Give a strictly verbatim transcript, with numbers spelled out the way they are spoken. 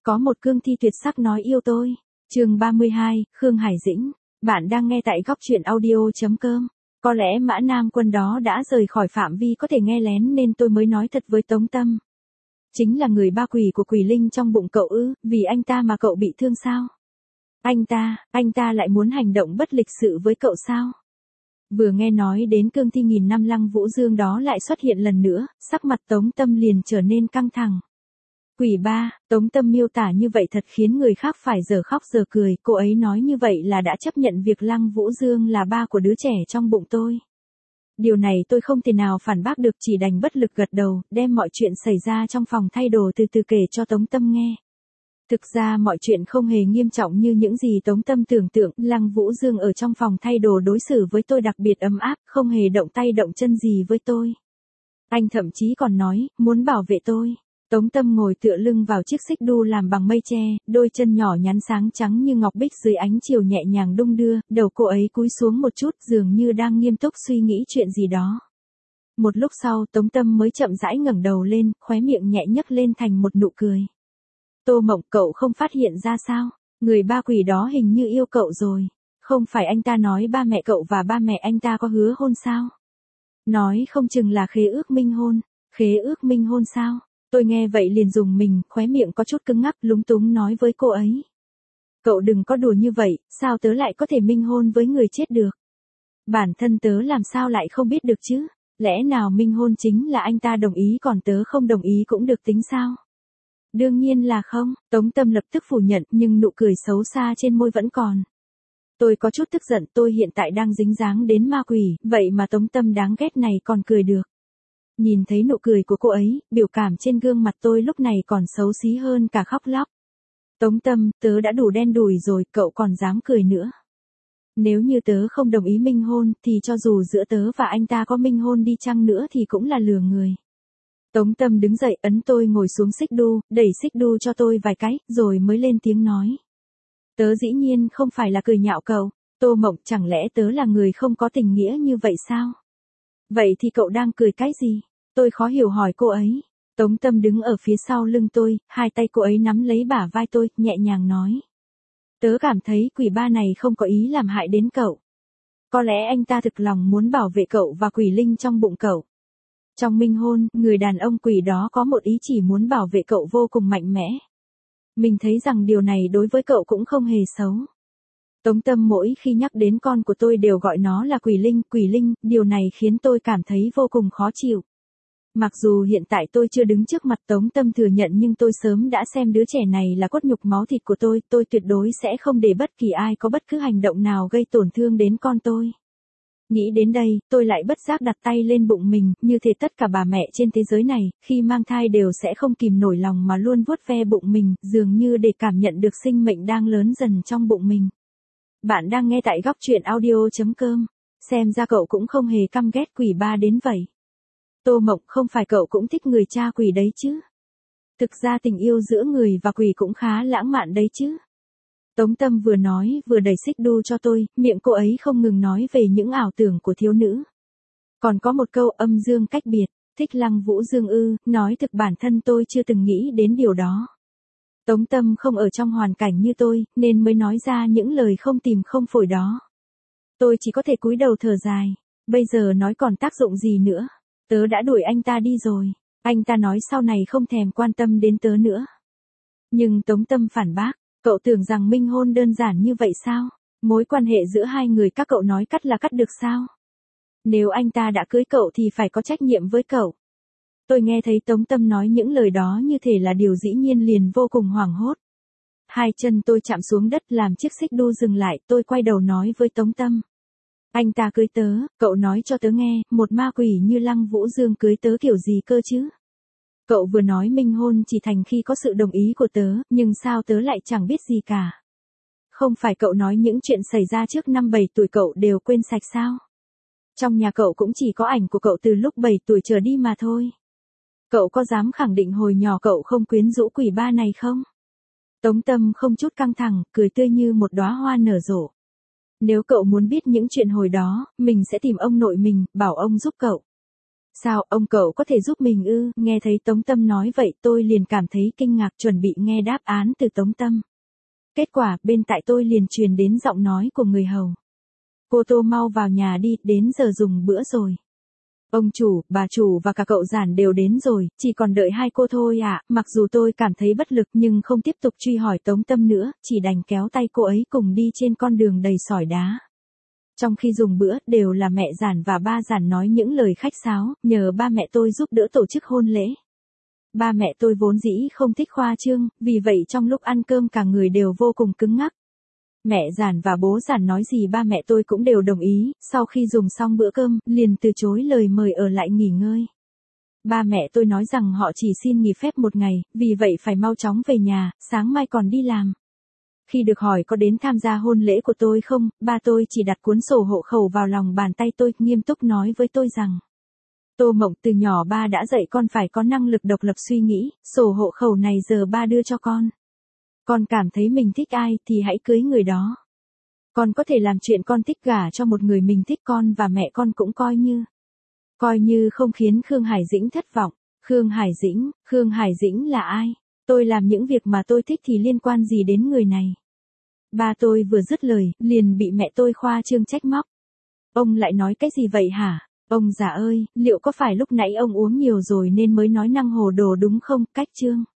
Có một cương thi tuyệt sắc nói yêu tôi. Chương ba mươi hai, Khương Hải Dĩnh. Bạn đang nghe tại góc truyện audio.com. Có lẽ Mã Nam Quân đó đã rời khỏi phạm vi có thể nghe lén nên tôi mới nói thật với Tống Tâm. Chính là người ba quỷ của quỷ linh trong bụng cậu ư, vì anh ta mà cậu bị thương sao? Anh ta, anh ta lại muốn hành động bất lịch sự với cậu sao? Vừa nghe nói đến cương thi nghìn năm Lăng Vũ Dương đó lại xuất hiện lần nữa, sắc mặt Tống Tâm liền trở nên căng thẳng. Quỷ ba, Tống Tâm miêu tả như vậy thật khiến người khác phải giờ khóc giờ cười, cô ấy nói như vậy là đã chấp nhận việc Lăng Vũ Dương là ba của đứa trẻ trong bụng tôi. Điều này tôi không thể nào phản bác được, chỉ đành bất lực gật đầu, đem mọi chuyện xảy ra trong phòng thay đồ từ từ kể cho Tống Tâm nghe. Thực ra mọi chuyện không hề nghiêm trọng như những gì Tống Tâm tưởng tượng, Lăng Vũ Dương ở trong phòng thay đồ đối xử với tôi đặc biệt ấm áp, không hề động tay động chân gì với tôi. Anh thậm chí còn nói, muốn bảo vệ tôi. Tống Tâm ngồi tựa lưng vào chiếc xích đu làm bằng mây tre, đôi chân nhỏ nhắn sáng trắng như ngọc bích dưới ánh chiều nhẹ nhàng đung đưa, đầu cô ấy cúi xuống một chút dường như đang nghiêm túc suy nghĩ chuyện gì đó. Một lúc sau Tống Tâm mới chậm rãi ngẩng đầu lên, khóe miệng nhẹ nhấc lên thành một nụ cười. Tô Mộng, cậu không phát hiện ra sao? Người ba quỷ đó hình như yêu cậu rồi. Không phải anh ta nói ba mẹ cậu và ba mẹ anh ta có hứa hôn sao? Nói không chừng là khế ước minh hôn. Khế ước minh hôn sao? Tôi nghe vậy liền dùng mình, khóe miệng có chút cứng ngắc, lúng túng nói với cô ấy. Cậu đừng có đùa như vậy, sao tớ lại có thể minh hôn với người chết được? Bản thân tớ làm sao lại không biết được chứ? Lẽ nào minh hôn chính là anh ta đồng ý còn tớ không đồng ý cũng được tính sao? Đương nhiên là không, Tống Tâm lập tức phủ nhận nhưng nụ cười xấu xa trên môi vẫn còn. Tôi có chút tức giận, tôi hiện tại đang dính dáng đến ma quỷ, vậy mà Tống Tâm đáng ghét này còn cười được. Nhìn thấy nụ cười của cô ấy, biểu cảm trên gương mặt tôi lúc này còn xấu xí hơn cả khóc lóc. Tống Tâm, tớ đã đủ đen đủi rồi, cậu còn dám cười nữa. Nếu như tớ không đồng ý minh hôn, thì cho dù giữa tớ và anh ta có minh hôn đi chăng nữa thì cũng là lừa người. Tống Tâm đứng dậy ấn tôi ngồi xuống xích đu, đẩy xích đu cho tôi vài cái, rồi mới lên tiếng nói. Tớ dĩ nhiên không phải là cười nhạo cậu, Tô Mộng, chẳng lẽ tớ là người không có tình nghĩa như vậy sao? Vậy thì cậu đang cười cái gì? Tôi khó hiểu hỏi cô ấy. Tống Tâm đứng ở phía sau lưng tôi, hai tay cô ấy nắm lấy bả vai tôi, nhẹ nhàng nói. Tớ cảm thấy quỷ ba này không có ý làm hại đến cậu. Có lẽ anh ta thực lòng muốn bảo vệ cậu và quỷ linh trong bụng cậu. Trong minh hôn, người đàn ông quỷ đó có một ý chỉ muốn bảo vệ cậu vô cùng mạnh mẽ. Mình thấy rằng điều này đối với cậu cũng không hề xấu. Tống Tâm mỗi khi nhắc đến con của tôi đều gọi nó là quỷ linh, quỷ linh, điều này khiến tôi cảm thấy vô cùng khó chịu. Mặc dù hiện tại tôi chưa đứng trước mặt Tống Tâm thừa nhận nhưng tôi sớm đã xem đứa trẻ này là cốt nhục máu thịt của tôi, tôi tuyệt đối sẽ không để bất kỳ ai có bất cứ hành động nào gây tổn thương đến con tôi. Nghĩ đến đây, tôi lại bất giác đặt tay lên bụng mình, như thể tất cả bà mẹ trên thế giới này, khi mang thai đều sẽ không kìm nổi lòng mà luôn vuốt ve bụng mình, dường như để cảm nhận được sinh mệnh đang lớn dần trong bụng mình. Bạn đang nghe tại góc truyện audio.com. Xem ra cậu cũng không hề căm ghét quỷ ba đến vậy. Tô Mộng, không phải cậu cũng thích người cha quỷ đấy chứ? Thực ra tình yêu giữa người và quỷ cũng khá lãng mạn đấy chứ? Tống Tâm vừa nói vừa đẩy xích đu cho tôi, miệng cô ấy không ngừng nói về những ảo tưởng của thiếu nữ. Còn có một câu âm dương cách biệt, thích Lăng Vũ Dương ư, nói thực bản thân tôi chưa từng nghĩ đến điều đó. Tống Tâm không ở trong hoàn cảnh như tôi, nên mới nói ra những lời không tìm không phổi đó. Tôi chỉ có thể cúi đầu thở dài, bây giờ nói còn tác dụng gì nữa, tớ đã đuổi anh ta đi rồi, anh ta nói sau này không thèm quan tâm đến tớ nữa. Nhưng Tống Tâm phản bác. Cậu tưởng rằng minh hôn đơn giản như vậy sao? Mối quan hệ giữa hai người các cậu nói cắt là cắt được sao? Nếu anh ta đã cưới cậu thì phải có trách nhiệm với cậu. Tôi nghe thấy Tống Tâm nói những lời đó như thể là điều dĩ nhiên liền vô cùng hoảng hốt. Hai chân tôi chạm xuống đất làm chiếc xích đu dừng lại, tôi quay đầu nói với Tống Tâm. Anh ta cưới tớ, cậu nói cho tớ nghe, một ma quỷ như Lăng Vũ Dương cưới tớ kiểu gì cơ chứ? Cậu vừa nói minh hôn chỉ thành khi có sự đồng ý của tớ, nhưng sao tớ lại chẳng biết gì cả. Không phải cậu nói những chuyện xảy ra trước năm bảy tuổi cậu đều quên sạch sao? Trong nhà cậu cũng chỉ có ảnh của cậu từ lúc bảy tuổi trở đi mà thôi. Cậu có dám khẳng định hồi nhỏ cậu không quyến rũ quỷ ba này không? Tống Tâm không chút căng thẳng, cười tươi như một đóa hoa nở rộ. Nếu cậu muốn biết những chuyện hồi đó, mình sẽ tìm ông nội mình, bảo ông giúp cậu. Sao, ông cậu có thể giúp mình ư? Nghe thấy Tống Tâm nói vậy tôi liền cảm thấy kinh ngạc chuẩn bị nghe đáp án từ Tống Tâm. Kết quả, bên tại tôi liền truyền đến giọng nói của người hầu. Cô Tô mau vào nhà đi, đến giờ dùng bữa rồi. Ông chủ, bà chủ và cả cậu Giản đều đến rồi, chỉ còn đợi hai cô thôi ạ. Mặc dù tôi cảm thấy bất lực nhưng không tiếp tục truy hỏi Tống Tâm nữa, chỉ đành kéo tay cô ấy cùng đi trên con đường đầy sỏi đá. Trong khi dùng bữa, đều là mẹ Giản và ba Giản nói những lời khách sáo, nhờ ba mẹ tôi giúp đỡ tổ chức hôn lễ. Ba mẹ tôi vốn dĩ không thích khoa trương, vì vậy trong lúc ăn cơm cả người đều vô cùng cứng ngắc. Mẹ Giản và bố Giản nói gì ba mẹ tôi cũng đều đồng ý, sau khi dùng xong bữa cơm, liền từ chối lời mời ở lại nghỉ ngơi. Ba mẹ tôi nói rằng họ chỉ xin nghỉ phép một ngày, vì vậy phải mau chóng về nhà, sáng mai còn đi làm. Khi được hỏi có đến tham gia hôn lễ của tôi không, ba tôi chỉ đặt cuốn sổ hộ khẩu vào lòng bàn tay tôi, nghiêm túc nói với tôi rằng: Tô Mộng, từ nhỏ ba đã dạy con phải có năng lực độc lập suy nghĩ, sổ hộ khẩu này giờ ba đưa cho con. Con cảm thấy mình thích ai thì hãy cưới người đó. Con có thể làm chuyện con thích, gả cho một người mình thích, con và mẹ con cũng coi như. Coi như không khiến Khương Hải Dĩnh thất vọng. Khương Hải Dĩnh, Khương Hải Dĩnh là ai? Tôi làm những việc mà tôi thích thì liên quan gì đến người này? Ba tôi vừa dứt lời, liền bị mẹ tôi khoa trương trách móc. Ông lại nói cái gì vậy hả? Ông già ơi, liệu có phải lúc nãy ông uống nhiều rồi nên mới nói năng hồ đồ đúng không? Cách chương.